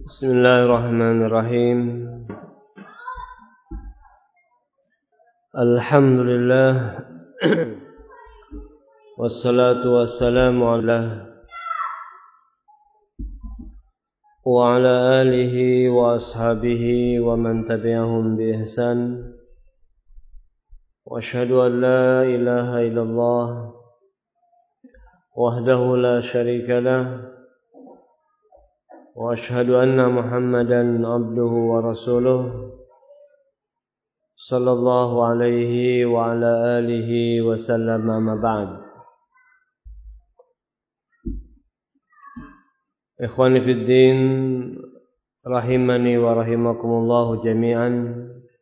Bismillahirrahmanirrahim. Alhamdulillah. Wassalatu wassalamu ala wa ala alihi wa ashabihi wa man tabi'ahum bi ihsan. Wa asyhadu an la ilaha illallah wahdahu la syarika lah. Wa asyhadu anna Muhammadan abduhu wa rasuluh sallallahu alaihi wa ala alihi wa sallam, amma ba'd. Ikhwani fid din, rahimani wa rahimakumullah jami'an.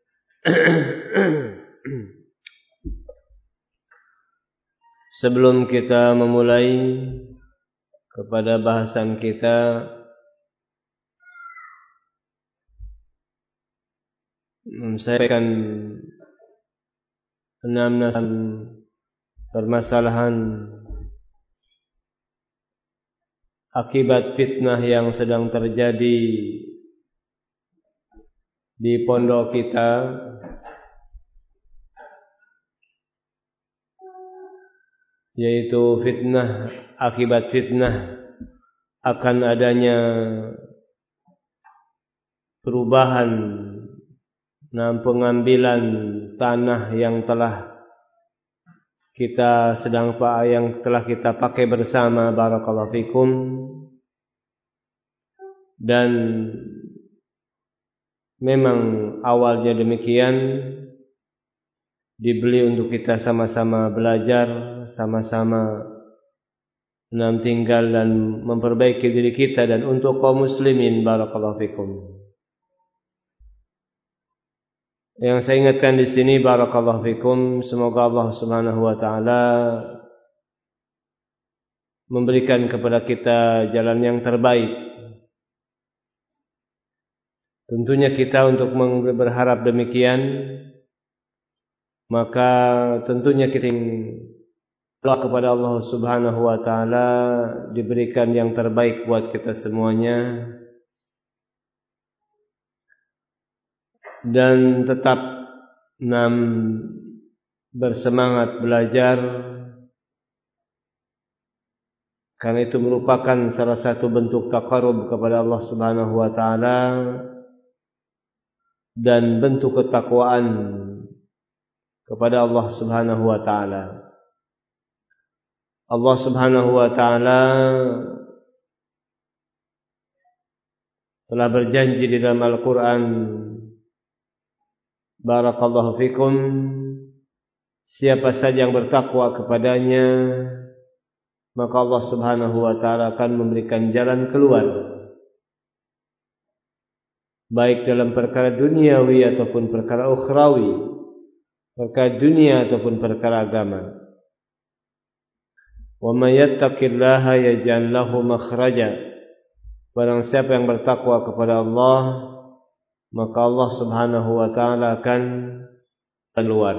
Sebelum kita memulai kepada bahasan kita, saya akan mengenai permasalahan akibat fitnah yang sedang terjadi di pondok kita, yaitu fitnah akibat fitnah akan adanya perubahan pengambilan tanah yang telah kita pakai bersama, barakallahu fikum, dan memang awalnya demikian, dibeli untuk kita sama-sama belajar, sama-sama tinggal dan memperbaiki diri kita dan untuk kaum muslimin, barakallahu fikum. Yang saya ingatkan di sini, barakallahu fikum, semoga Allah Subhanahu wa taala memberikan kepada kita jalan yang terbaik. Tentunya kita untuk berharap demikian, maka tentunya kita doa kepada Allah Subhanahu wa taala diberikan yang terbaik buat kita semuanya. Dan tetap bersemangat belajar, karena itu merupakan salah satu bentuk taqarrub kepada Allah Subhanahu wa taala dan bentuk ketakwaan kepada Allah Subhanahu wa taala. Allah Subhanahu wa taala telah berjanji di dalam Al-Qur'an, barakallahu fikum, siapa saja yang bertakwa kepadanya, maka Allah Subhanahu wa taala akan memberikan jalan keluar, baik dalam perkara duniawi ataupun perkara ukhrawi, perkara dunia ataupun perkara agama. Wa may yattaqillaha yaj'al lahu makhraja. Barang siapa yang bertakwa kepada Allah, maka Allah Subhanahu wa taala akan keluar.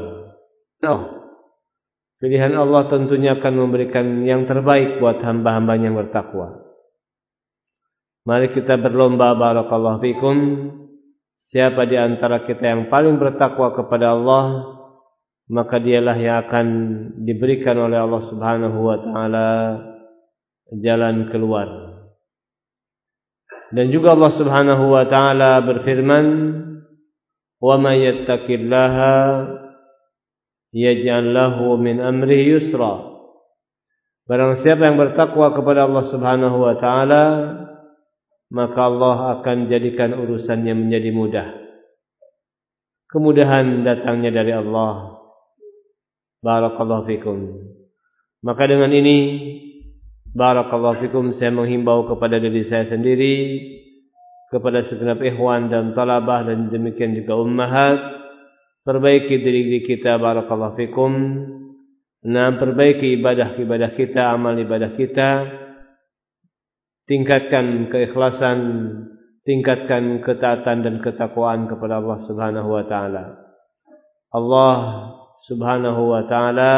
Pilihan Allah tentunya akan memberikan yang terbaik buat hamba-hambanya yang bertakwa. Mari kita berlomba, barakallahu fikum, siapa di antara kita yang paling bertakwa kepada Allah, maka dialah yang akan diberikan oleh Allah Subhanahu wa taala jalan keluar. Dan juga Allah Subhanahu wa taala berfirman, "Wa may yattaqillaha yaj'al lahu min amrihi yusra." Barang siapa yang bertakwa kepada Allah Subhanahu wa taala, maka Allah akan jadikan urusannya menjadi mudah. Kemudahan datangnya dari Allah. Barakallahu fikum. Maka dengan ini, barakallahu fikum, saya menghimbau kepada diri saya sendiri, kepada segenap ikhwan dan talabah, dan demikian juga ummahat, perbaiki diri kita, barakallahu fikum. Perbaiki ibadah kita, amal ibadah kita, tingkatkan keikhlasan, tingkatkan ketaatan dan ketakwaan kepada Allah Subhanahu wa taala. Allah Subhanahu wa taala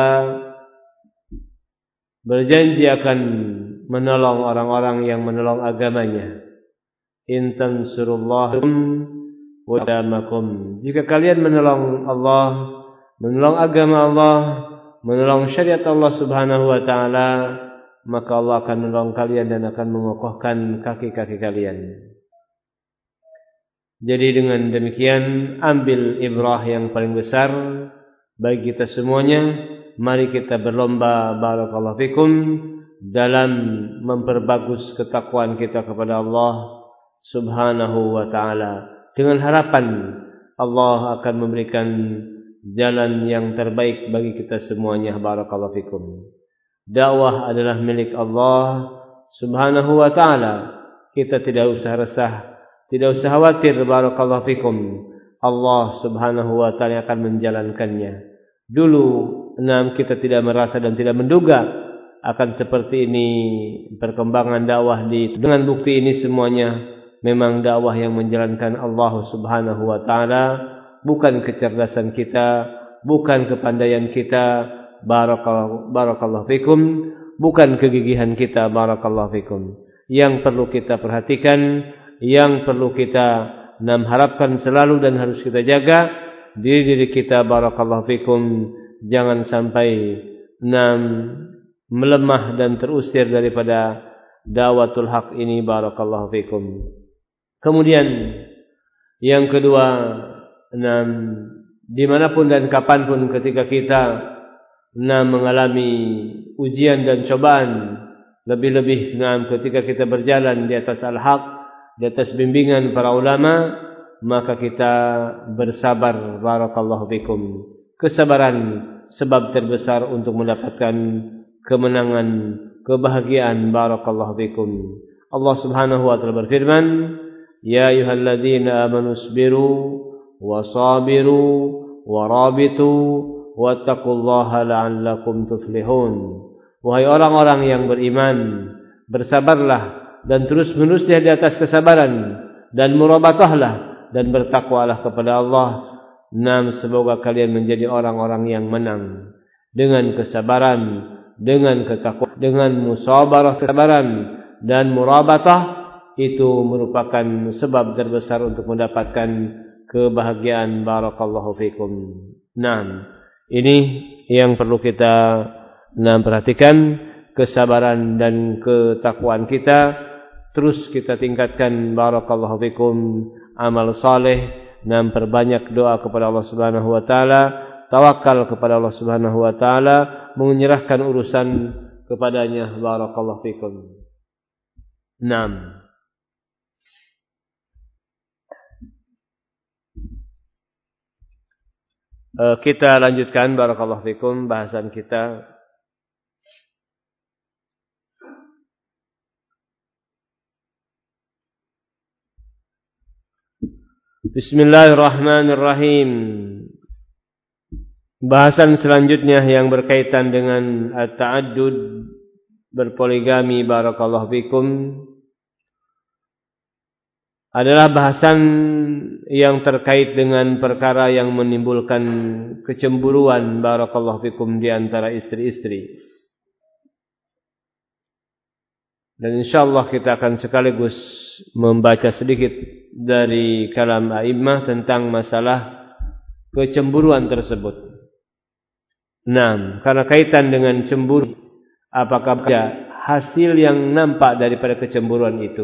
berjanji akan menolong orang-orang yang menolong agamanya, in tansurullaha wa yadamakum. Jika kalian menolong Allah, menolong agama Allah, menolong syariat Allah Subhanahu wa taala, maka Allah akan menolong kalian dan akan mengokohkan kaki-kaki kalian. Jadi dengan demikian, ambil ibrah yang paling besar bagi kita semuanya. Mari kita berlomba barakallahu fikum dalam memperbagus ketakwaan kita kepada Allah Subhanahu wa taala, dengan harapan Allah akan memberikan jalan yang terbaik bagi kita semuanya. Barakallahu fikum. Dakwah adalah milik Allah Subhanahu wa taala. Kita tidak usah resah, tidak usah khawatir. Barakallahu fikum. Allah Subhanahu wa taala akan menjalankannya. Dulu kita tidak merasa dan tidak menduga akan seperti ini perkembangan dakwah dengan bukti ini semuanya memang dakwah yang menjalankan Allah Subhanahu wa taala, bukan kecerdasan kita, bukan kepandaian kita. Barakallahu fikum. Bukan kegigihan kita. Barakallahu fikum. Yang perlu kita perhatikan, yang perlu kita harapkan selalu dan harus kita jaga diri kita. Barakallahu fikum. Jangan sampai melemah dan terusir daripada dawatul haq ini. Barakallahu fikum. Kemudian yang kedua, dimanapun dan kapanpun ketika kita mengalami ujian dan cobaan, lebih-lebih ketika kita berjalan di atas al-haq, di atas bimbingan para ulama, maka kita bersabar. Barakallahu fikum. Kesabaran sebab terbesar untuk mendapatkan kemenangan, kebahagiaan. Barakallahu fikum. Allah Subhanahu wa taala berfirman, ya ayyuhalladzina amanu isbiru wasabiru warabitu wattaqullaha la'allakum tuflihun. Wahai orang-orang yang beriman, bersabarlah dan terus-menerus di atas kesabaran, dan murabatahlah dan bertakwalah kepada Allah. Semoga kalian menjadi orang-orang yang menang. Dengan kesabaran, dengan ketakwaan, dengan musabarah kesabaran dan murabatah, itu merupakan sebab terbesar untuk mendapatkan kebahagiaan. Barakallahu fikum. Ini yang perlu kita perhatikan. Kesabaran dan ketakwaan kita terus kita tingkatkan. Barakallahu fikum. Amal saleh, perbanyak doa kepada Allah Subhanahu wa taala, tawakal kepada Allah Subhanahu wa taala, menyerahkan urusan kepadanya. Barakallahu fikum. Kita lanjutkan. Barakallahu fikum bahasan kita. Bismillahirrahmanirrahim. Bahasan selanjutnya yang berkaitan dengan at-ta'addud, berpoligami. Barakallahu fikum. Adalah bahasan yang terkait dengan perkara yang menimbulkan kecemburuan. Barakallahu fikum di antara istri-istri. Dan insyaallah kita akan sekaligus membaca sedikit dari kalam a'immah tentang masalah kecemburuan tersebut. Karena kaitan dengan cemburu, apakah ada hasil yang nampak daripada kecemburuan itu?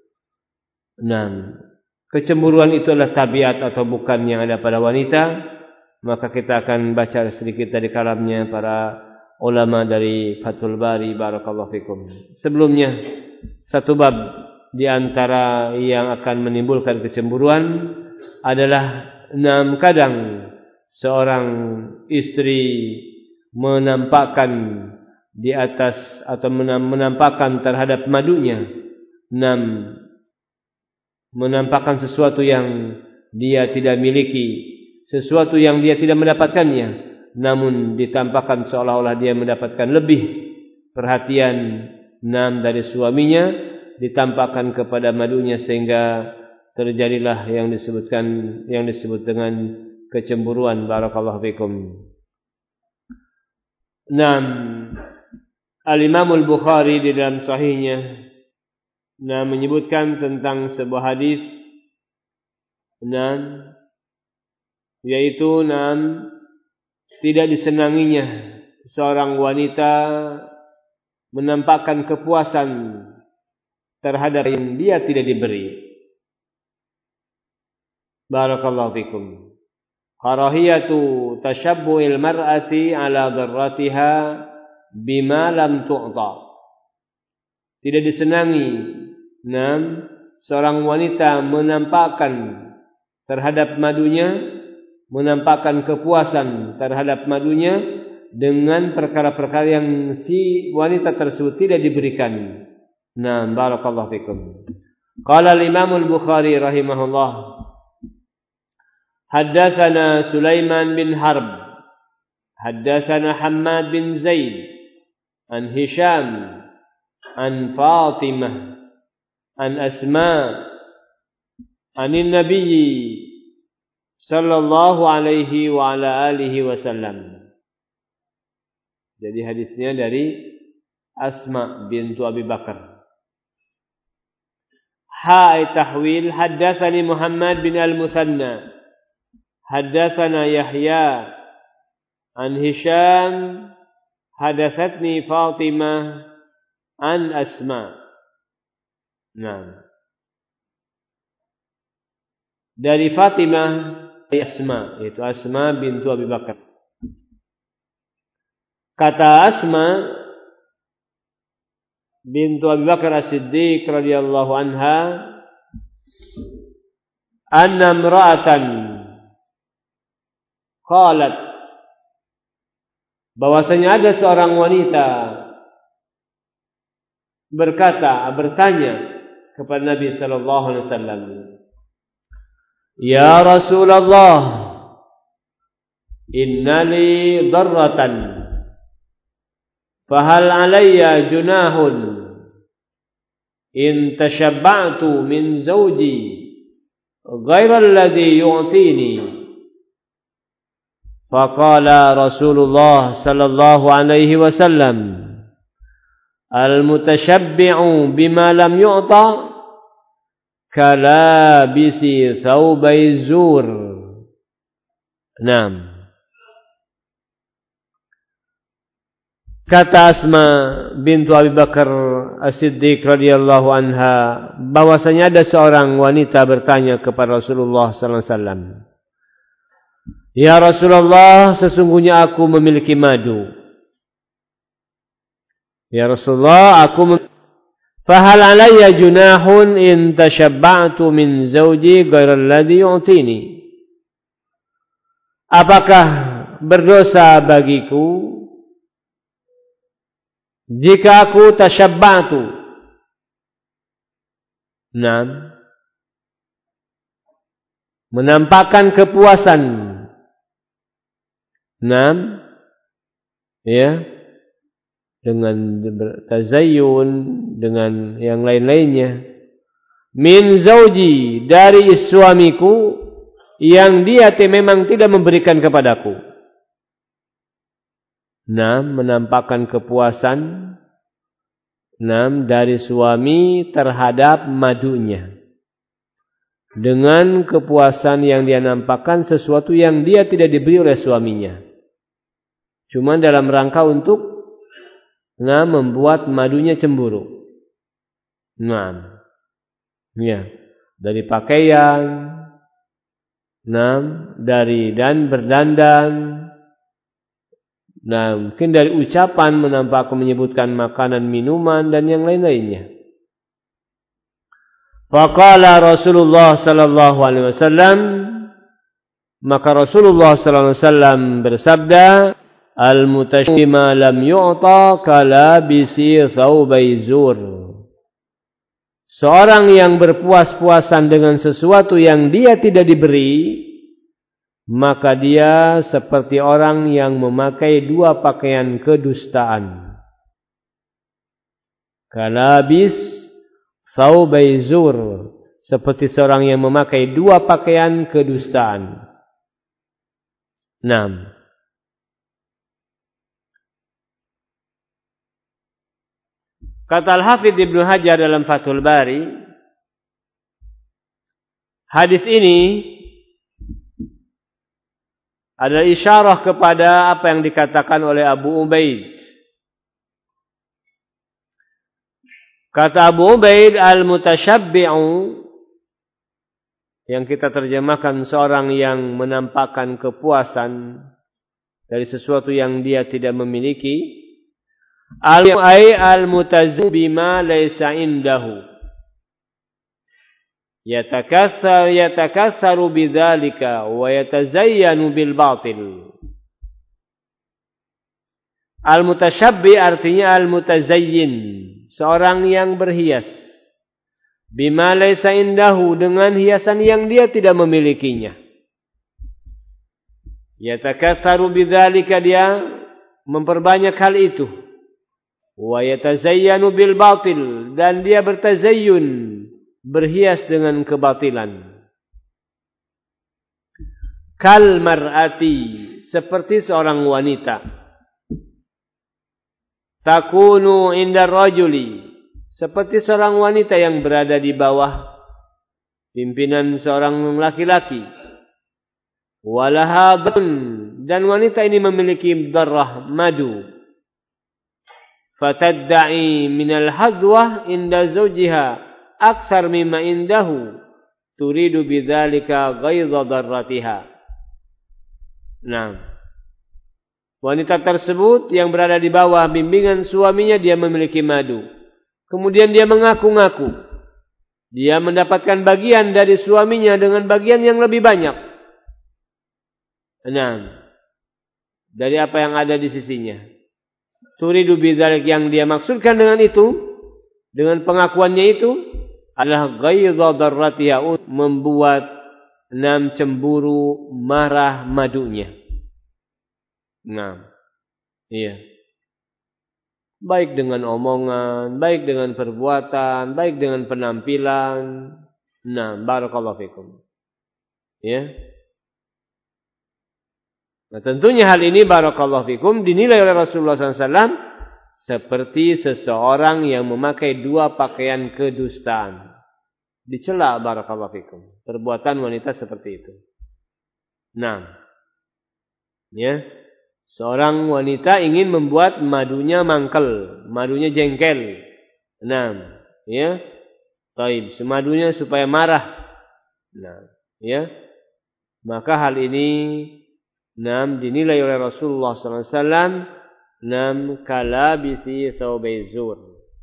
Kecemburuan itu adalah tabiat atau bukan yang ada pada wanita? Maka kita akan baca sedikit dari kalamnya para ulama dari Fathul Bari. Barakallahu fikum. Sebelumnya, satu bab di antara yang akan menimbulkan kecemburuan adalah kadang seorang istri menampakkan di atas atau menampakkan terhadap madunya, menampakkan sesuatu yang dia tidak miliki, sesuatu yang dia tidak mendapatkannya, namun ditampakkan seolah-olah dia mendapatkan lebih perhatian dari suaminya, ditampakkan kepada madunya, sehingga terjadilah yang disebut dengan kecemburuan. Barakallahu fikum. Al-Imam Al-Bukhari di dalam sahihnya menyebutkan tentang sebuah hadis yaitu tidak disenanginya seorang wanita menampakkan kepuasan terhadap yang dia tidak diberi. Barakallahu fikum. Karahiyatu tashabbuhil mar'ati ala dharratiha bima lam tu'ta. Tidak disenangi seorang wanita menampakkan terhadap madunya, menampakkan kepuasan terhadap madunya dengan perkara-perkara yang si wanita tersebut tidak diberikan. Barakallahu fikum. Qala al-Imam al-Bukhari rahimahullah, haddatsana Sulaiman bin Harb, haddatsana Hammad bin Zaid, an Hisham, an Fatimah, an Asma, anin Nabi sallallahu alaihi wa ala alihi wasallam. Jadi hadisnya dari Asma bintu Abi Bakar. Tahwil, haddatsani Muhammad bin al-Musanna, haddatsana Yahya, an Hisham, haddatsatni Fatimah, an Asma. Dari Fatimah, Asma, yaitu Asma bintu Abi Bakar. Kata Asma bintu Abi Bakar As-Siddiq radhiyallahu anha, anna imra'atan qalat, bahwasanya ada seorang wanita bertanya kepada Nabi sallallahu alaihi wasallam, ya Rasulullah, innali darratan fahal alayya junahun in tashabba'tu min zawji ghayra alladhi yu'tini. Faqala Rasulullah sallallahu alaihi wasallam, al-mutashabbi'u bima lam yu'ta kalabisi thawbai zur. Kata Asma bintu Abi Bakar As-Siddiq radhiyallahu anha, bahwasanya ada seorang wanita bertanya kepada Rasulullah sallallahu alaihi wasallam, ya Rasulullah, sesungguhnya aku memiliki madu. Ya Rasulullah, fahal alayya junahun in tashabba'tu min zawji ghairal ladzi yu'tini. Apakah berdosa bagiku jika aku tashabba'tu, menampakkan kepuasan, dengan tazayyun, dengan yang lain-lainnya, min zauji, dari suamiku yang dia memang tidak memberikan kepadaku. Menampakkan kepuasan dari suami terhadap madunya, dengan kepuasan yang dia nampakkan sesuatu yang dia tidak diberi oleh suaminya, cuma dalam rangka untuk membuat madunya cemburu. Dari pakaian, dari berdandan, mungkin dari ucapan menyebutkan makanan, minuman, dan yang lain-lainnya. Faqala Rasulullah sallallahu alaihi wasallam, maka Rasulullah sallallahu alaihi wasallam bersabda, al-mutashabbi ma lam yu'ta kalabisi thawbai zur. Seorang yang berpuas-puasan dengan sesuatu yang dia tidak diberi, maka dia seperti orang yang memakai dua pakaian kedustaan. Kalabis thawbai zur, seperti seorang yang memakai dua pakaian kedustaan. Kata Al-Hafidz Ibnu Hajar dalam Fathul Bari, hadis ini adalah isyarah kepada apa yang dikatakan oleh Abu Ubaid. Kata Abu Ubaid, al-mutasyabbi'u, yang kita terjemahkan seorang yang menampakkan kepuasan dari sesuatu yang dia tidak memiliki. Al-mutazzu bima laysa indahu. Yatakassaru bidzalika wa yatazayyanu bil batil. Al-mutasyabbi artinya al-mutazayyin, seorang yang berhias. Bima laysa indahu, dengan hiasan yang dia tidak memilikinya. Yatakassaru bidzalika, dia memperbanyak hal itu. Wa yatazayyanu bil batil, dan dia bertazayyun, berhias dengan kebatilan. Kal mar'ati, seperti seorang wanita. Takunu indar rajuli, seperti seorang wanita yang berada di bawah pimpinan seorang laki-laki. Walaha dun, dan wanita ini memiliki darah madu. Fatadda'i minal hadwah inda zawjiha akthar mimma indahu, turidu bidzalika ghaidha darratiha. Nah, wanita tersebut yang berada di bawah bimbingan suaminya, dia memiliki madu. Kemudian dia mengaku-ngaku dia mendapatkan bagian dari suaminya dengan bagian yang lebih banyak. Nah, dari apa yang ada di sisinya. Turidu bidzalik, yang dia maksudkan dengan itu, dengan pengakuannya itu adalah ghaidha darratiha, membuat cemburu, marah madunya. Nah, iya. Baik dengan omongan, baik dengan perbuatan, baik dengan penampilan. Nah, barakallahu fikum. Ya. Nah, tentunya hal ini barakallahu fikum dinilai oleh Rasulullah SAW seperti seseorang yang memakai dua pakaian kedustaan. Dicela barakallahu fikum perbuatan wanita seperti itu. Nah, ya. Seorang wanita ingin membuat madunya mangkel, madunya jengkel. Nah, ya. Taib, semadunya supaya marah. Nah, ya. Maka hal ini dinilai oleh Rasulullah SAW kalabisi thawbai zur.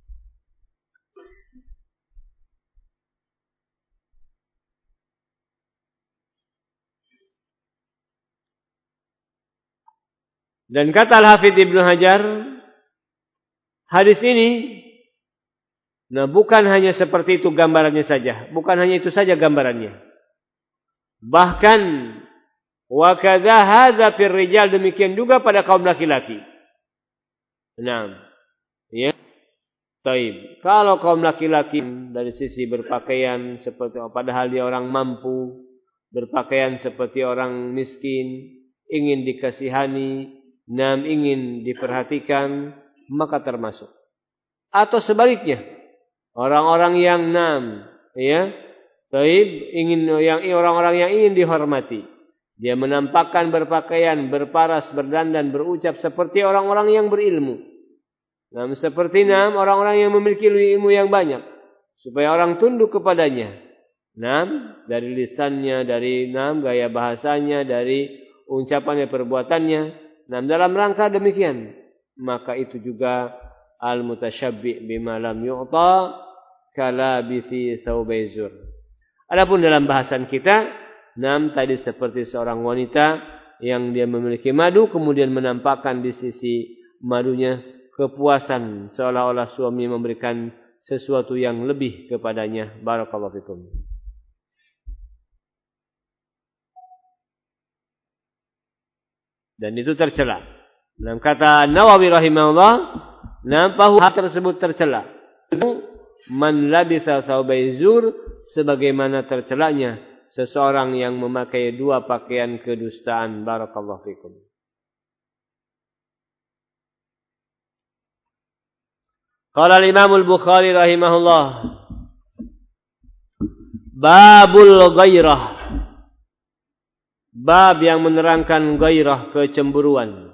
Dan kata Al-Hafidz Ibnu Hajar, hadis ini bukan hanya seperti itu gambarannya saja, bukan hanya itu saja gambarannya. Bahkan wa kadza hadza fir rijal, demikian juga pada kaum laki-laki. Nah, ya. Taib. Kalau kaum laki-laki dari sisi berpakaian seperti, padahal dia orang mampu, berpakaian seperti orang miskin, ingin dikasihani, ingin diperhatikan, maka termasuk. Atau sebaliknya, orang-orang yang ya, taib, orang-orang yang ingin dihormati. Dia menampakkan berpakaian, berparas, berdandan, berucap seperti orang-orang yang berilmu. Seperti orang-orang yang memiliki ilmu yang banyak, supaya orang tunduk kepadanya. Dari lisannya, dari gaya bahasanya, dari ucapannya, perbuatannya. Dalam rangka demikian, maka itu juga al-mutasyabbi' bima lam yu'ta kalabithi thawbai zur. Adapun dalam bahasan kita, tadi seperti seorang wanita yang dia memiliki madu, kemudian menampakkan di sisi madunya kepuasan, seolah-olah suami memberikan sesuatu yang lebih kepadanya. Barakallahu fikum. Dan itu tercela. Kata Nawawi rahimahullah, hal tersebut tercela. Man labitha thawbai zur, sebagaimana tercelanya seseorang yang memakai dua pakaian kedustaan. Barakallahu fikum. Qala al-Imam al-Bukhari rahimahullah, babul ghairah. Bab yang menerangkan ghairah, kecemburuan.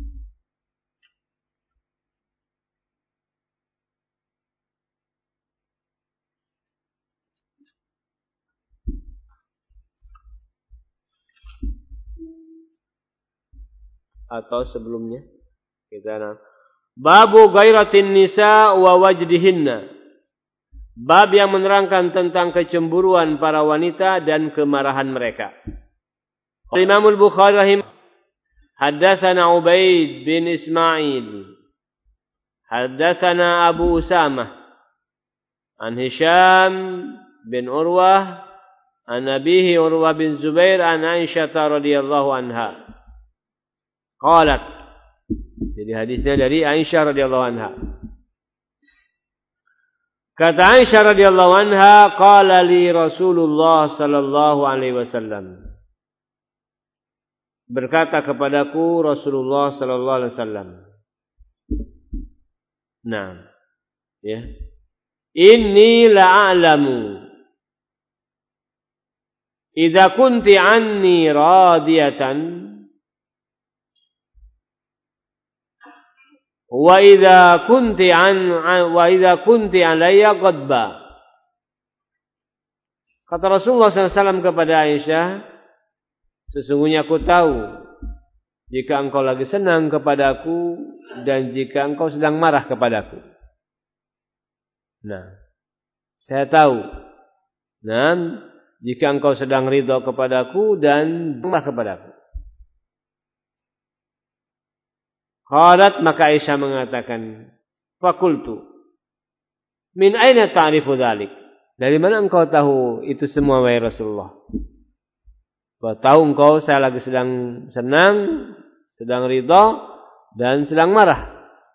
Atau sebelumnya kita babu ghairatin nisa wa wajdihinna. Bab yang menerangkan tentang kecemburuan para wanita dan kemarahan mereka. Imam al-Bukhari rahim haddatsana Ubaid bin Ismail haddatsana Abu Usamah an Hisham bin Urwah an abihi Urwah bin Zubair an Aisyah radhiyallahu anha qalat. Jadi hadisnya dari Aisyah radhiyallahu anha. Kata Aisyah radhiyallahu anha, qala li Rasulullah sallallahu alaihi wasallam. Berkata kepadaku Rasulullah sallallahu alaihi wasallam. Nah, ya. Inni la'alamu idza kunti anni radiyatan wa idza kunti alayya ghadba. Kata Rasulullah SAW kepada Aisyah, sesungguhnya aku tahu jika engkau lagi senang kepadaku dan jika engkau sedang marah kepadaku. Nah, saya tahu. Nah, jika engkau sedang ridha kepadaku dan marah kepadaku. Qalat, maka Aisyah mengatakan, fakultu, min aina ta'rifu dzalik? Dari mana engkau tahu itu semua wahai Rasulullah? Kau tahu engkau saya lagi sedang senang, sedang ridha dan sedang marah.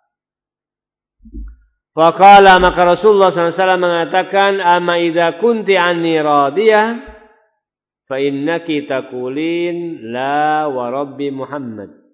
Faqala, maka Rasulullah SAW mengatakan, ama idza kunti anni radiyah fa innaki taqulin la wa rabbi Muhammad.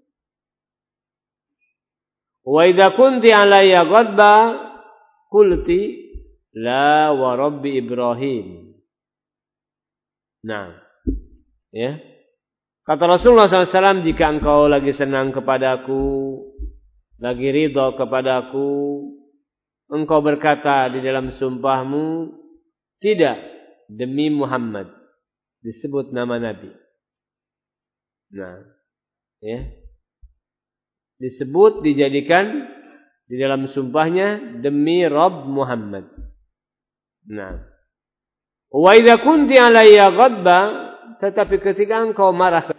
Wa idza kunti alayya ghadba qulti la wa rabbi Ibrahim. Nah, ya. Kata Rasulullah SAW, jika engkau lagi senang kepadaku, lagi ridha kepadaku, engkau berkata di dalam sumpahmu, tidak, demi Muhammad. Disebut nama Nabi. Nah, ya. Disebut, dijadikan di dalam sumpahnya demi Rabb Muhammad. Nah, wa idza kunti alayya ghadba, tetapi ketika engkau marah,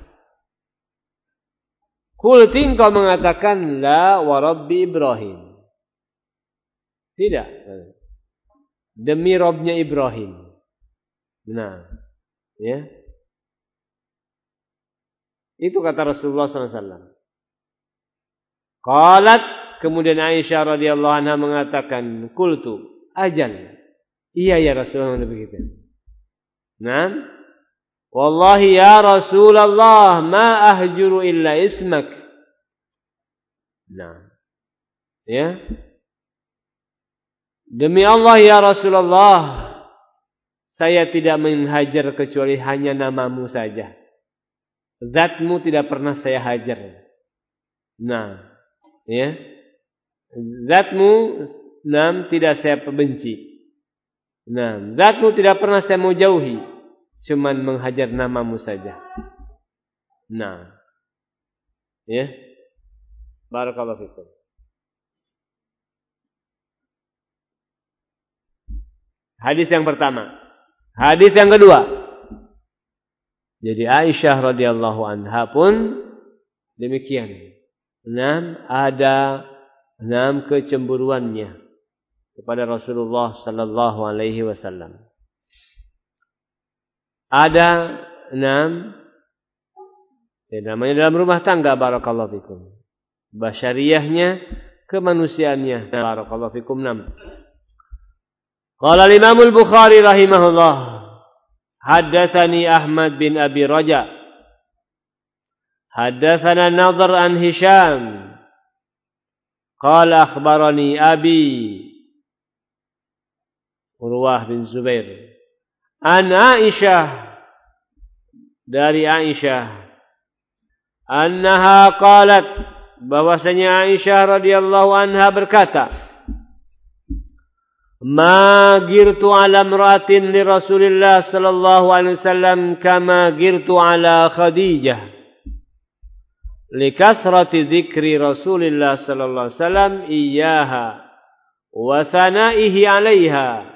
qulti, engkau mengatakan la wa rabbi Ibrahim. Tidak, demi Rabbnya Ibrahim. Nah, ya. Itu kata Rasulullah SAW. Qalat, kemudian Aisyah radhiyallahu anha mengatakan, qultu, ajal. Iya ya Rasulullah, begitu. Nah, wallahi ya Rasulullah, ma ahjuru illa ismak. Nah, ya. Demi Allah ya Rasulullah, saya tidak menghajar kecuali hanya namamu saja. Zatmu tidak pernah saya hajar. Nah, ya, zatmu tidak saya benci. Nah, zatmu tidak pernah saya mau jauhi, cuman menghajar namamu saja. Nah, ya, barakallahu fikum. Hadis yang pertama. Hadis yang kedua. Jadi Aisyah radhiyallahu anha pun demikian. Ada kecemburuannya kepada Rasulullah sallallahu alaihi wasallam. Ada namanya dalam rumah tangga, barakallahu fikum. Basyariyahnya, kemanusiaannya, barakallahu fikum. Qala al-Imam al-Bukhari rahimahullah, haddatsani Ahmad bin Abi Raja, haddatsana Nadhr an Hisham, qala akhbarani abi Urwah bin Zubair. An Aisyah, dari Aisyah, annaha qalat, bahwasanya Aisyah radhiyallahu anha berkata, ma girtu ala imra'atin li Rasulillah sallallahu alaihi wasallam kama girtu ala Khadijah li kasrati dzikri Rasulillah sallallahu alaihi wasallam iyyaha wa sanaihi 'alaiha.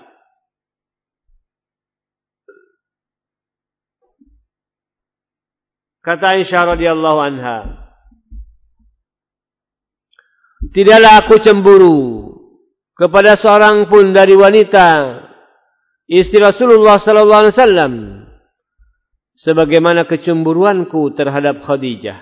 Kata Aisyah radhiyallahu anha, tidaklah aku cemburu kepada seorang pun dari wanita istri Rasulullah sallallahu alaihi wasallam sebagaimana kecemburuanku terhadap Khadijah.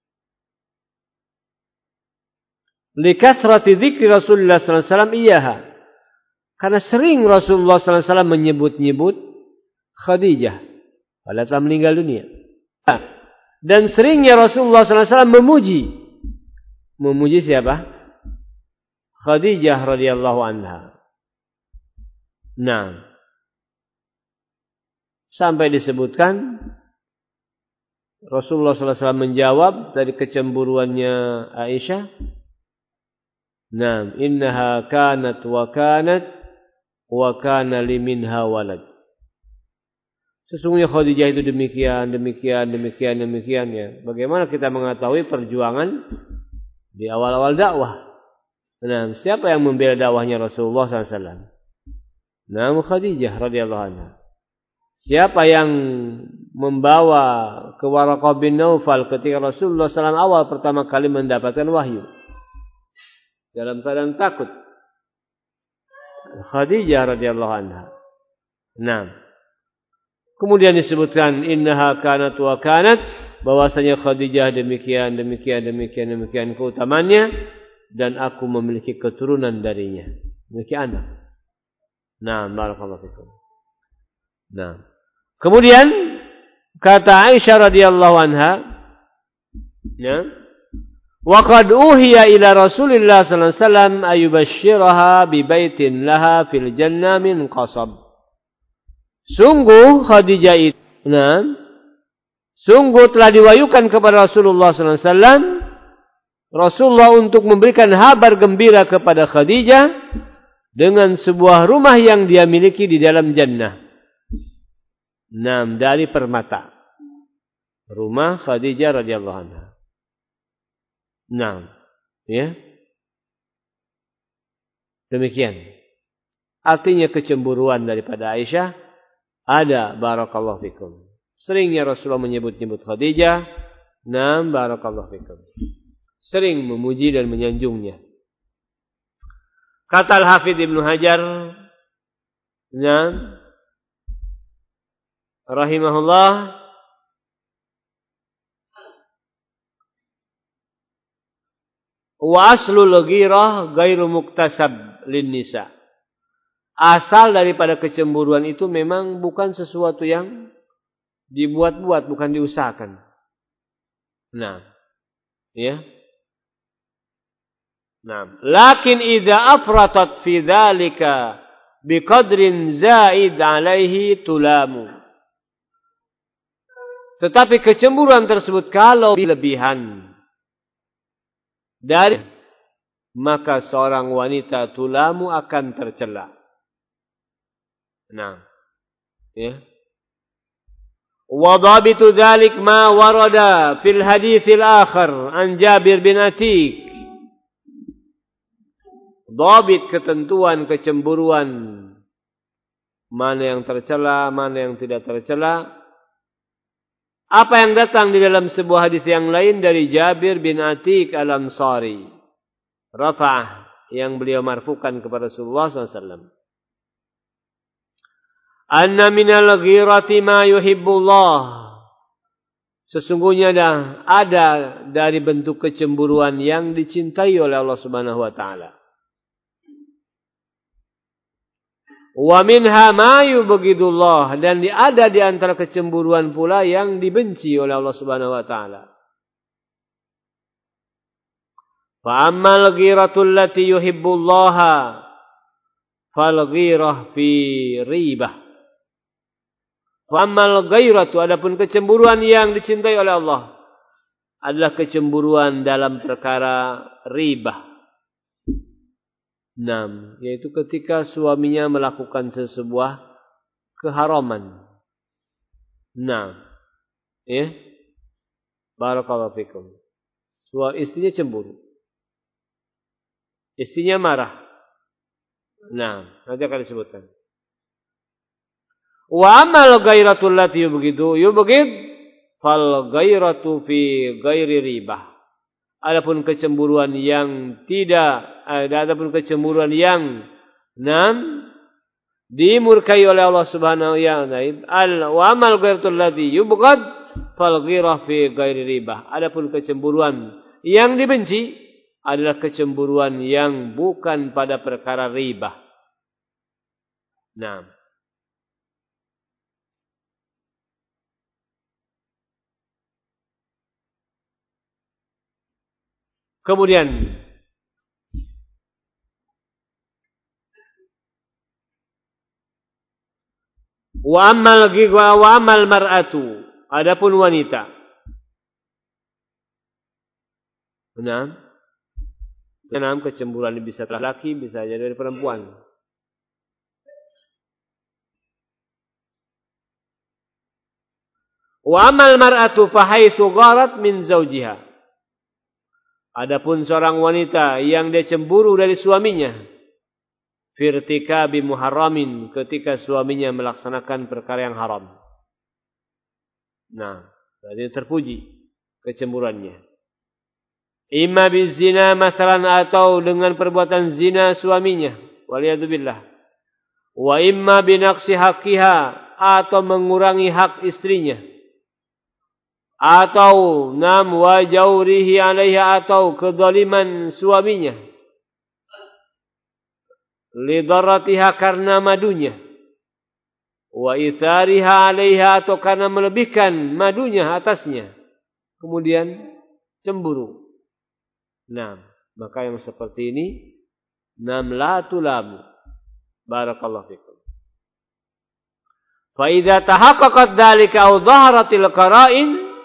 Li kasrati dzikri Rasulullah sallallahu alaihi wasallam iyyaha, karena sering Rasulullah sallallahu alaihi wasallam menyebut-nyebut Khadijah padahal telah meninggal dunia. Dan seringnya Rasulullah sallallahu alaihi wasallam memuji siapa? Khadijah radhiyallahu anha. Nah, sampai disebutkan Rasulullah sallallahu alaihi wasallam menjawab dari kecemburuannya Aisyah, "Naam, innaha kanat wa kana li minha walad." Sesungguhnya Khadijah itu demikian ya. Bagaimana kita mengetahui perjuangan di awal-awal dakwah? Nah, siapa yang membela dakwahnya Rasulullah SAW? Nah, Khadijah radhiyallahu anha. Siapa yang membawa ke Waraqah bin Naufal ketika Rasulullah SAW awal pertama kali mendapatkan wahyu dalam keadaan takut? Khadijah radhiyallahu anha. Nah, kemudian disebutkan innaha kanat wa kanat, bahwasanya Khadijah demikian keutamannya, dan aku memiliki keturunan darinya, memiliki anak. Nah, barakallahu fikum. Nah, kemudian kata Aisyah radhiyallahu anha, ya, wa qad uhiya ila Rasulillah sallallahu alaihi wasallam ayubashshiraha bi baitin laha fil jannah min qasab. Sungguh Khadijah itu, sungguh telah diwahyukan kepada Rasulullah sallallahu alaihi wasallam, Rasulullah untuk memberikan kabar gembira kepada Khadijah dengan sebuah rumah yang dia miliki di dalam jannah. Dari permata. Rumah Khadijah radhiyallahu anha. Ya. Demikian. Artinya kecemburuan daripada Aisyah ada, barakallahu fikum. Seringnya Rasulullah menyebut-nyebut Khadijah. Barakallahu fikum. Sering memuji dan menyanjungnya. Kata Al-Hafidz Ibnu Hajar, rahimahullah, wa aslul ghirah ghairu muktasab lin nisa. Asal daripada kecemburuan itu memang bukan sesuatu yang dibuat-buat, bukan diusahakan. Ya. Lakin idza afratat fi dzalika biqadrin zaid alaihi tulamu. Tetapi kecemburuan tersebut kalau berlebihan dari, maka seorang wanita tulamu akan tercela. Ya. Wa dhabitu dzalik ma warada fil haditsil akhar an Jabir bin Atik. Dhabit, ketentuan kecemburuan, mana yang tercela, mana yang tidak tercela. Apa yang datang di dalam sebuah hadis yang lain dari Jabir bin Atik Al-Ansari, rafa'ah, yang beliau marfukan kepada Rasulullah SAW. Anna minal ghirati ma yuhibbullah. Sesungguhnya ada dari bentuk kecemburuan yang dicintai oleh Allah Subhanahu wa taala. Wa minha ma yubghidullah, dan ada di antara kecemburuan pula yang dibenci oleh Allah Subhanahu wa taala. Fa ammal ghiratul lati yuhibbullaha, fal ghirah fi ribah. Wa ammal ghairatu, adapun kecemburuan yang dicintai oleh Allah adalah kecemburuan dalam perkara ribah. 6, yaitu ketika suaminya melakukan sebuah keharaman. 6. Ya. Barakallahu fikum. Istrinya cemburu. Istrinya marah. Nah, nanti akan disebutkan. Wa amal ghairatul lati yubghid fal ghairatu fi ghairi ribah. Adapun kecemburuan yang dimurkai oleh Allah Subhanahu wa ta'ala. Wa amal ghairatul lati yubghad fal ghirah fi ghairi ribah. Adapun kecemburuan yang dibenci adalah kecemburuan yang bukan pada perkara ribah. Nah, kemudian wa amal mar'atu, adapun wanita. Benar? Enam, kecemburuan bisa laki, bisa jadi dari perempuan. Wa amal mar'atu fa haitsu gharat min zawjiha. Adapun seorang wanita yang dia cemburu dari suaminya, firtikabi muharramin, ketika suaminya melaksanakan perkara yang haram. Nah, jadi terpuji kecemburuannya. Imma bizina masalan, atau dengan perbuatan zina suaminya, waliyadzubillah. Wa imma binaqsi haqqiha, atau mengurangi hak istrinya. Atau wa jawrihi alaiha, atau kezaliman suaminya. Lidaratiha, karena madunya. Wa ithariha alaiha, atau karena melebihkan madunya atasnya. Kemudian cemburu. Nah, maka yang seperti ini la tulamu. Barakallahu fikum. Fa idza tahaqqaqat dzalika aw dhaharatil qara'in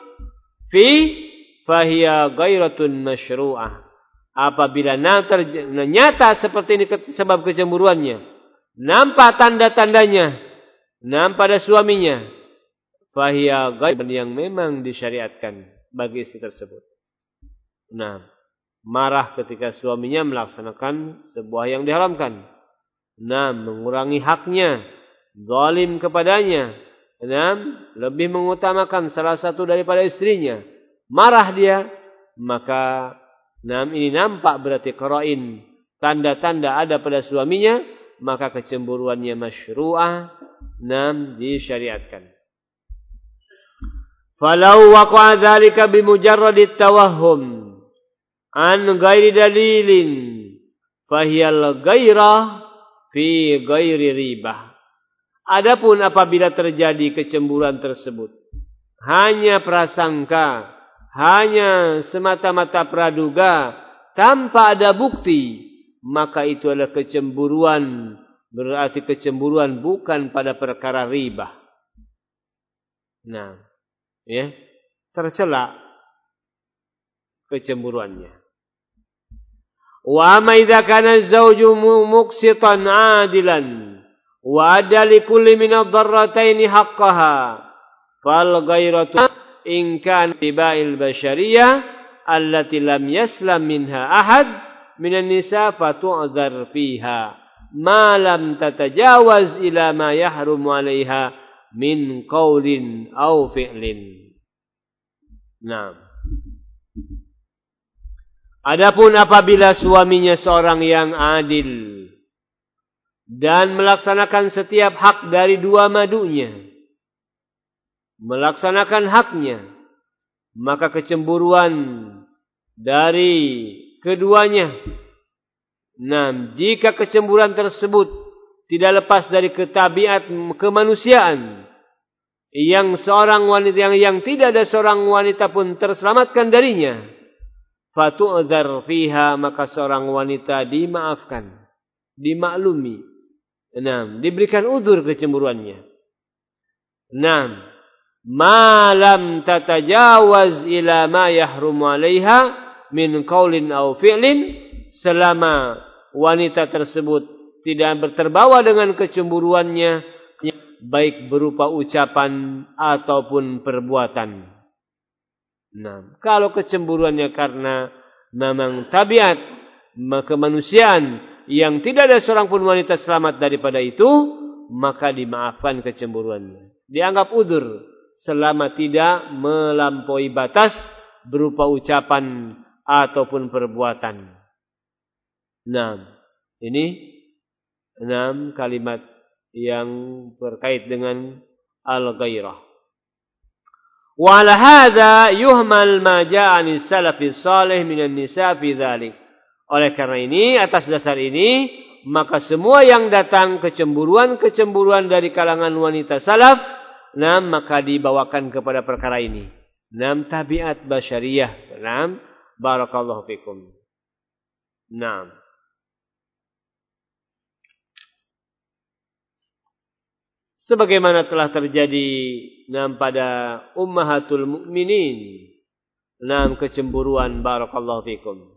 fahiya ghairatun masyru'ah. Apabila nyata seperti ini sebab kecemburuannya, nampak tanda-tandanya, pada suaminya, fahiya ghairatun yang memang disyariatkan bagi istri tersebut. Nah, marah ketika suaminya melaksanakan sebuah yang diharamkan. Nah, mengurangi haknya, zalim kepadanya. Nah, lebih mengutamakan salah satu daripada istrinya. Marah dia, maka ini nampak berarti qara'in, tanda-tanda ada pada suaminya, maka kecemburuannya masyru'ah, disyariatkan. Falau waqa'a dzalika bimujarradit tawahhum an ghairi dalilin fahiyal ghairah fi ghairi ribah. Adapun apabila terjadi kecemburuan tersebut hanya prasangka, hanya semata-mata praduga tanpa ada bukti, maka itu adalah kecemburuan, berarti kecemburuan bukan pada perkara ribah. Nah, ya, tercela kecemburuannya. Wa ma idza kana az-zawju muqsitan 'adilan wa adda li kulli min ad-darratayn haqqaha fal ghairatu in kana tiba'il bashariyah allati lam yaslam minha ahad minan nisa fatu'dzar fiha ma lam tatajawaz ila ma yahrumu 'alayha min qaulin aw fi'lin. Nah, adapun apabila suaminya seorang yang adil dan melaksanakan setiap hak dari dua madunya, melaksanakan haknya, maka kecemburuan dari keduanya. Nah, jika kecemburuan tersebut tidak lepas dari ketabiat kemanusiaan, yang seorang wanita yang tidak ada seorang wanita pun terselamatkan darinya, fatu'dzar fiha, maka seorang wanita dimaafkan, dimaklumi, diberikan udzur kecemburuannya. Ma lam tatajawaz ila ma yahrumu 'alaiha min qaulin aw fi'lin, selama wanita tersebut tidak terbawa dengan kecemburuannya, baik berupa ucapan ataupun perbuatan. Kalau kecemburuannya karena memang tabiat kemanusiaan yang tidak ada seorang pun wanita selamat daripada itu, maka dimaafkan kecemburuannya. Dianggap udzur selama tidak melampaui batas berupa ucapan ataupun perbuatan. Ini 6 kalimat yang berkait dengan al-ghairah. Wa ala hadza yuhmal ma jaa'a an salafis salih minan nisa fi dzalik. Oleh karena ini, atas dasar ini, maka semua yang datang kecemburuan dari kalangan wanita salaf, maka dibawakan kepada perkara ini. Tabiat basyariyah. Barakallahu fikum. Sebagaimana telah terjadi pada ummahatul mukminin, kecemburuan. Barakallahu fikum.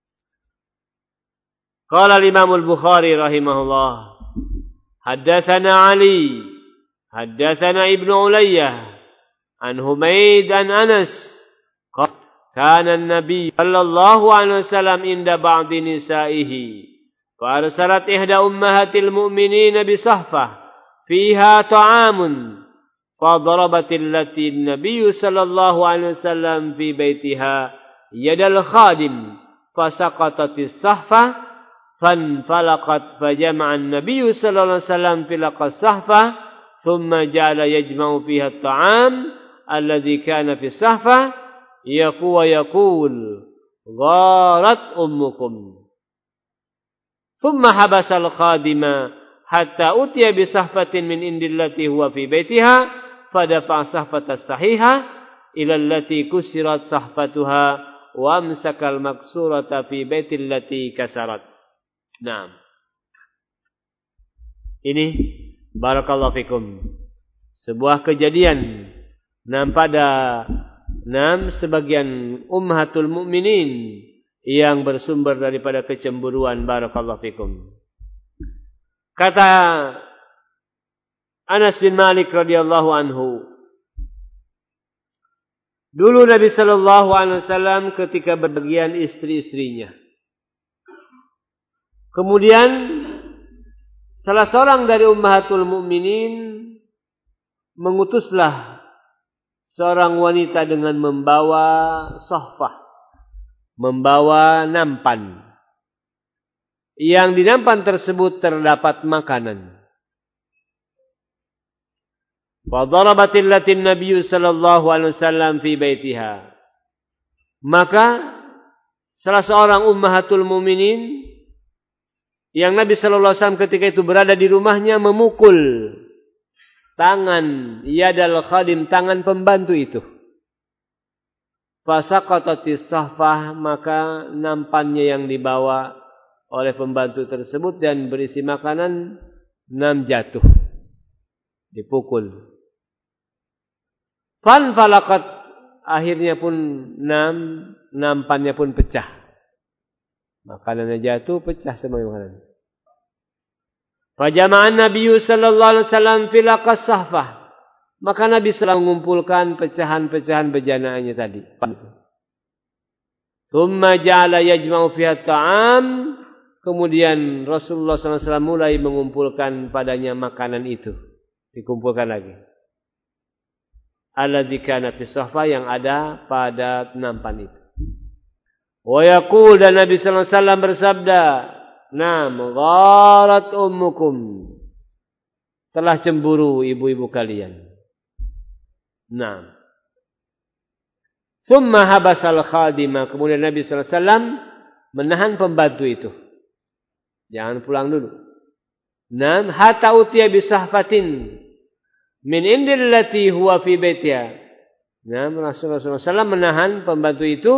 Qala al-Imam al-Bukhari rahimahullah, haddatsana Ali, haddatsana Ibnu Ulayyah an Humaid an Anas, kana an-nabiy sallallahu alaihi wasallam inda ba'di nisaihi, fa arsalat ihda ummahatil mu'minin bi sahfah fiha ta'amun, fa darabat allati an-nabiy sallallahu alaihi wasallam fi baitiha yadal khadim, fa saqatatis sahfah فانفلقت فجمع النبي صلى الله عليه وسلم فلق الصحفة ثم جعل يجمع فيها الطعام الذي كان في الصحفة يقول غارت أمكم ثم حبس الخادم حتى أتي بصحفة من عند التي هو في بيتها فدفع صحفة الصحيحة إلى التي كسرت صحفتها وأمسك المكسورة في بيت التي كسرت. Ini barakallahu fikum sebuah kejadian pada sebagian ummahatul mukminin yang bersumber daripada kecemburuan. Barakallahu fikum. Kata Anas bin Malik radhiyallahu anhu, dulu Nabi sallallahu alaihi wasallam ketika berpergian istri-istrinya, kemudian salah seorang dari ummahatul mukminin mengutuslah seorang wanita dengan membawa sahfah, membawa nampan. Yang di nampan tersebut terdapat makanan. Fa darabatil latin Nabi sallallahu alaihi wasallam fi baitiha. Maka salah seorang ummahatul mukminin yang Nabi sallallahu alaihi wasallam ketika itu berada di rumahnya memukul tangan yadal khadim, tangan pembantu itu. Fasaqatatis sahfah, maka nampannya yang dibawa oleh pembantu tersebut dan berisi makanan jatuh, dipukul. Fanfalaqat, akhirnya pun nampannya pun pecah. Makanannya jatuh, pecah semua makanan. Fajama'an Nabi sallallahu alaihi wasallam filaqas sahfah. Maka Nabi selalu mengumpulkan pecahan-pecahan bejanaannya tadi. Thumma ja'ala yajma'u fiha ta'am. Kemudian Rasulullah sallallahu alaihi wasallam mulai mengumpulkan padanya makanan itu. Dikumpulkan lagi. Alladzi kana fi sahfah, yang ada pada nampan itu. Wa yaqul, dan Nabi sallallahu alaihi wasallam bersabda, gharat ummukum, telah cemburu ibu-ibu kalian. Thumma habasal khadimah, kemudian Nabi sallallahu alaihi wasallam menahan pembantu itu. Jangan pulang dulu. Hatta utiya bisahfatin min indillati huwa fi baitiha. Rasulullah SAW menahan pembantu itu,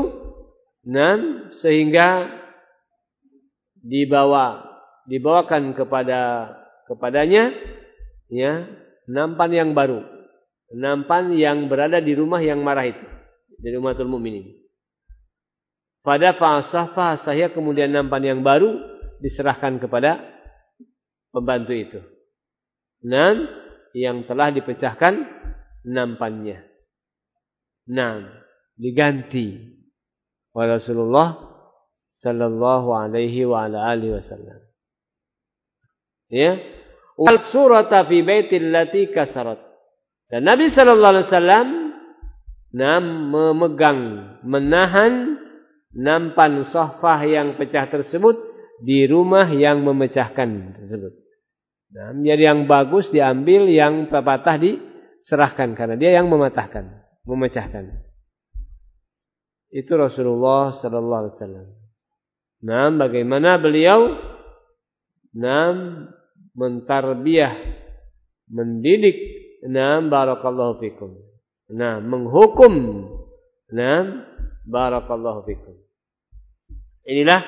sehingga dibawakan kepadanya ya nampan yang baru, nampan yang berada di rumah yang marah itu, dari umatul mukminin. Pada fa'asafah saya kemudian nampan yang baru diserahkan kepada pembantu itu. Yang telah dipecahkan nampannya. Diganti oleh Rasulullah sallallahu alaihi wa ala alihi wasallam. Ya. Wal surata fi baitil lati kasarat. Dan Nabi sallallahu alaihi wasallam menahan nampan sohfah yang pecah tersebut di rumah yang memecahkan tersebut. Jadi yang bagus diambil, yang patah diserahkan karena dia yang memecahkan. Itu Rasulullah sallallahu alaihi wasallam. Bagaimana beliau mentarbiyah, mendidik, barakallahu fikum. Menghukum, barakallahu fikum. Inilah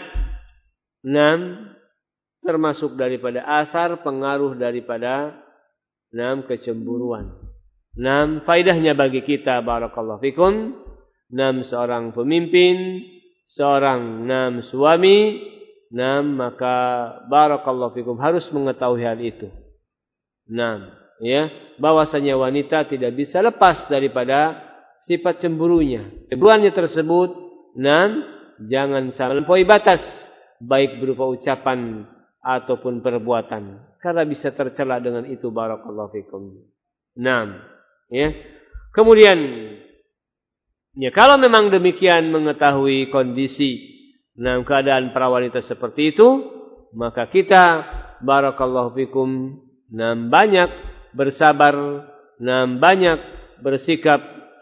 termasuk daripada asar pengaruh daripada kecemburuan. Faidahnya bagi kita, barakallahu fikum, seorang pemimpin, seorang suami, maka barakallahu fikum harus mengetahui hal itu. Bahwasanya wanita tidak bisa lepas daripada sifat cemburunya. Cemburuannya tersebut jangan sampai melampaui batas, baik berupa ucapan ataupun perbuatan, karena bisa tercela dengan itu, barakallahu fikum. Kemudian kalau memang demikian mengetahui kondisi keadaan para wanita seperti itu, maka kita barakallahu fikum banyak bersabar, banyak bersikap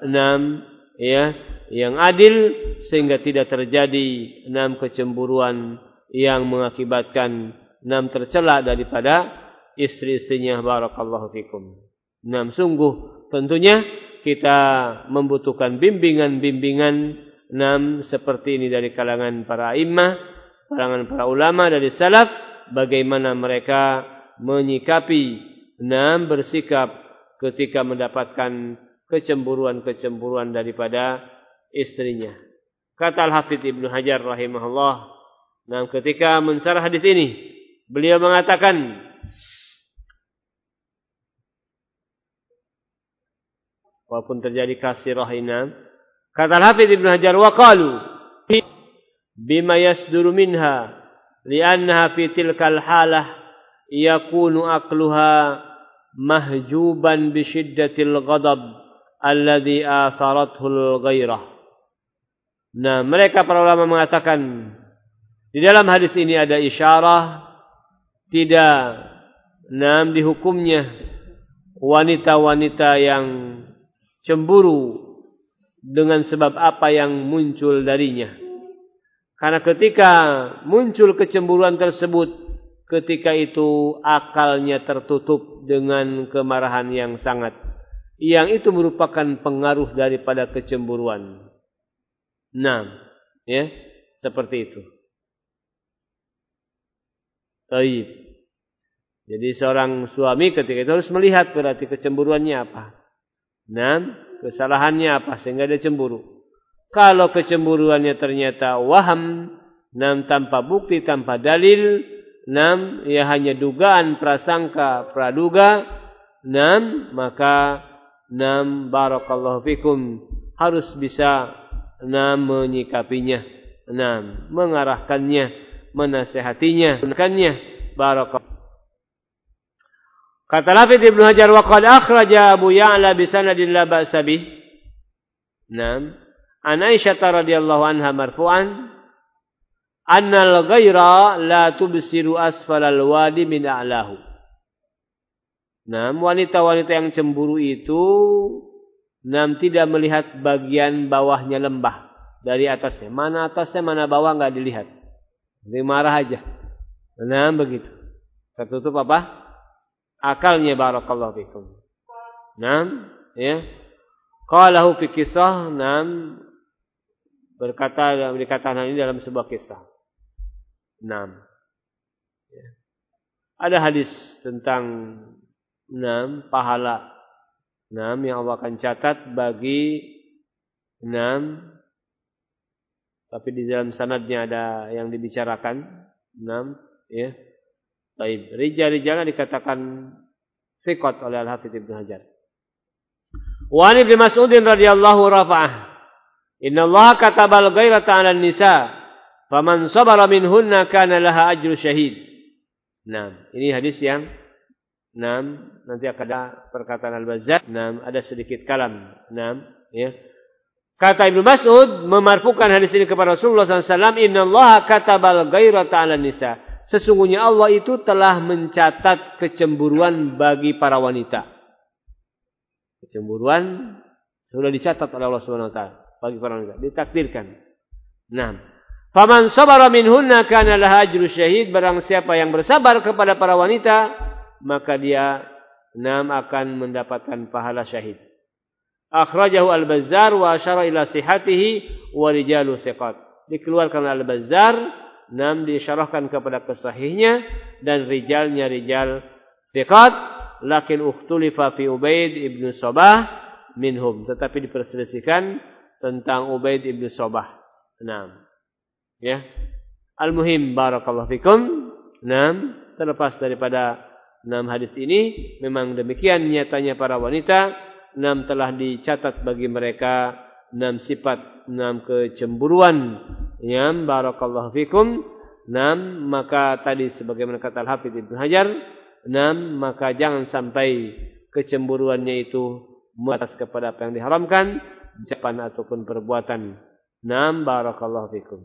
yang adil sehingga tidak terjadi kecemburuan yang mengakibatkan tercela daripada istri-istrinya, barakallahu fikum. Sungguh tentunya kita membutuhkan bimbingan-bimbingan seperti ini dari kalangan para imam, kalangan para ulama dari salaf, bagaimana mereka menyikapi bersikap ketika mendapatkan kecemburuan daripada istrinya. Kata Al-Hafidz Ibnu Hajar rahimahullah, ketika mensyarah hadis ini, beliau mengatakan, walaupun terjadi kasirah ini, kata Al-Hafidz Ibnu Hajar, wa qalu bima yasduru minha li'annaha fi tilkal halah yakunu aqluha mahjuban bi syiddatil ghadab alladhi atharathul ghairah. Mereka para ulama mengatakan di dalam hadis ini ada isyarah tidak dihukumnya wanita-wanita yang cemburu dengan sebab apa yang muncul darinya. Karena ketika muncul kecemburuan tersebut, ketika itu akalnya tertutup dengan kemarahan yang sangat, yang itu merupakan pengaruh daripada kecemburuan. Seperti itu. Baik. Jadi seorang suami ketika itu harus melihat berarti kecemburuannya apa. Kesalahannya apa sehingga dia cemburu. Kalau kecemburuannya ternyata waham, tanpa bukti, tanpa dalil, ya hanya dugaan, prasangka, praduga, maka barakallahu fikum harus bisa menyikapinya, mengarahkannya, menasihatinya, barakallahu. Kata Al-Hafidz Ibnu Hajar, wa qad akhraja Abu Ya'la bi sanadin la ba'sa bih. An Aisyah radhiyallahu anha marfu'an, annal ghaira la tubsiru asfalal wadi min a'lahu. Wanita-wanita yang cemburu itu tidak melihat bagian bawahnya lembah dari atasnya. Mana atasnya, mana bawah enggak dilihat. Dia marah aja. Begitu. Tertutup apa? Akalnya, barakallahu fikum. Qalahu fi kisah, dikatakan ini dalam sebuah kisah. Ada hadis tentang pahala yang Allah akan catat bagi tapi di dalam sanadnya ada yang dibicarakan ya. Baik, rijal-rijalnya dikatakan thiqat oleh Al-Hafidz Ibnu Hajar. Wa Ibnu Mas'ud radhiyallahu rafa'ah. Inna Allah katabal ghairata 'alan nisa, faman sabara minhunna kana laha ajru syahid. Ini hadis yang nanti akan ada perkataan Al-Bazzar. Ada sedikit kalam. Ya. Kata Ibnu Mas'ud memarfukan hadis ini kepada Rasulullah SAW. Inna Allah katabal ghairata 'alan nisa. Sesungguhnya Allah itu telah mencatat kecemburuan bagi para wanita. Kecemburuan sudah dicatat oleh Allah Subhanahu wa taala bagi para wanita, ditakdirkan. Faman sabara minhunna kana laha ajru syahid. Barang siapa yang bersabar kepada para wanita, maka dia akan mendapatkan pahala syahid. Akhrajahu Al-Bazzar wa asyara ila sihhatihi wa rijalu thiqat. Dikeluarkan oleh Al-Bazzar, disyarahkan kepada kesahihnya dan rijalnya rijal thiqat, lakin ukhtulifa fi Ubaid ibnu Sabah minhum, tetapi diperselisihkan tentang Ubaid ibnu Sabah. Ya. Al-muhim barakallahu fikum. Terlepas daripada hadis ini, memang demikian nyatanya para wanita telah dicatat bagi mereka sifat kecemburuan. Barakallahu fikum. Maka tadi sebagaimana kata Al-Hafidz Ibnu Hajar, maka jangan sampai kecemburuannya itu atas kepada apa yang diharamkan, ucapan ataupun perbuatan. Barakallahu fikum.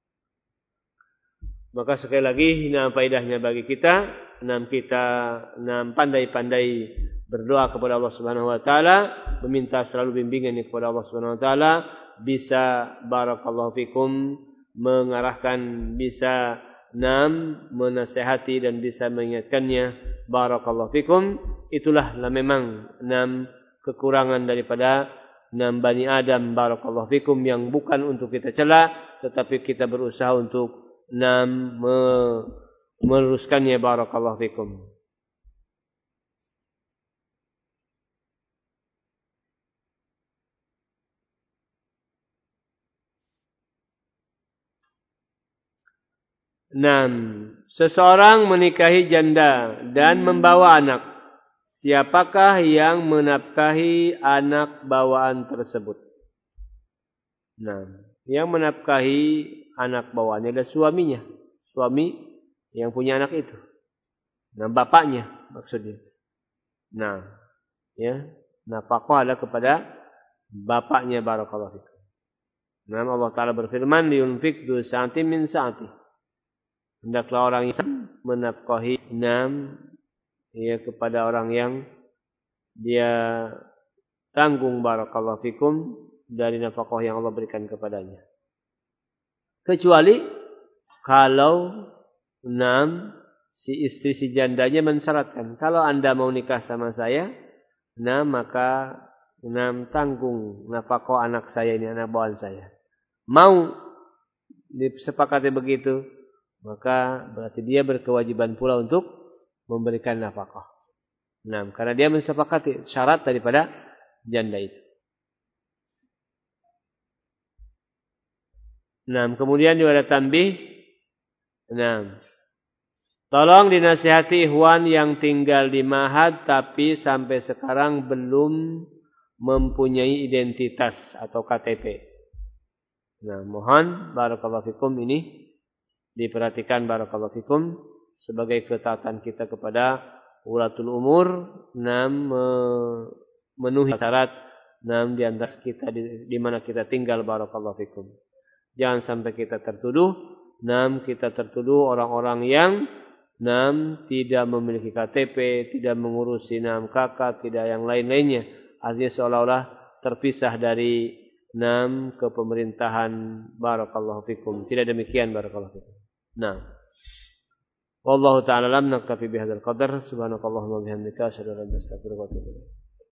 Maka sekali lagi faedahnya bagi kita, kita pandai-pandai berdoa kepada Allah Subhanahu wa taala, meminta selalu bimbingan kepada Allah Subhanahu wa taala, bisa barakallahu fikum mengarahkan, bisa menasihati dan bisa mengingatkannya. Barakallahu fikum. Itulah memang kekurangan daripada Bani Adam, barakallahu fikum, yang bukan untuk kita cela, tetapi kita berusaha untuk meluruskannya. Barakallahu fikum. Seseorang menikahi janda dan membawa anak. Siapakah yang menafkahi anak bawaan tersebut? Yang menafkahi anak bawaannya adalah suaminya. Suami yang punya anak itu. Bapaknya maksudnya. Nafkah adalah kepada bapaknya. Barakallahu fikum. Allah Ta'ala berfirman, liyunfik du sa'atin min sa'atih. Hendaklah orang yang menafkahi kepada orang yang dia tanggung, barakallahu fikum, dari nafkah yang Allah berikan kepadanya. Kecuali kalau si istri si jandanya mensyaratkan, kalau Anda mau nikah sama saya, maka tanggung nafkah anak saya ini, anak bawaan saya. Mau disepakati begitu, maka berarti dia berkewajiban pula untuk memberikan nafkah. Karena dia mensepakati syarat daripada janda itu. Kemudian juga ada tanbih. Tolong dinasihati ikhwan yang tinggal di Mahad tapi sampai sekarang belum mempunyai identitas atau KTP. Mohon barakallahu fikum ini diperhatikan, barakallahu fikum, sebagai ketaatan kita kepada ulatul umur, memenuhi syarat di antara kita di mana kita tinggal, barakallahu fikum. Jangan sampai kita tertuduh orang-orang yang tidak memiliki KTP, tidak mengurusi KK, tidak yang lain-lainnya. Artinya seolah-olah terpisah dari kepemerintahan, barakallahu fikum. Tidak demikian, barakallahu fikum. Wallahu ta'ala lam naktafi bihadzal qadar. Subhanakallahumma bihamdika asyhadu an la ilaha illa anta astaghfiruka wa atubu ilaik.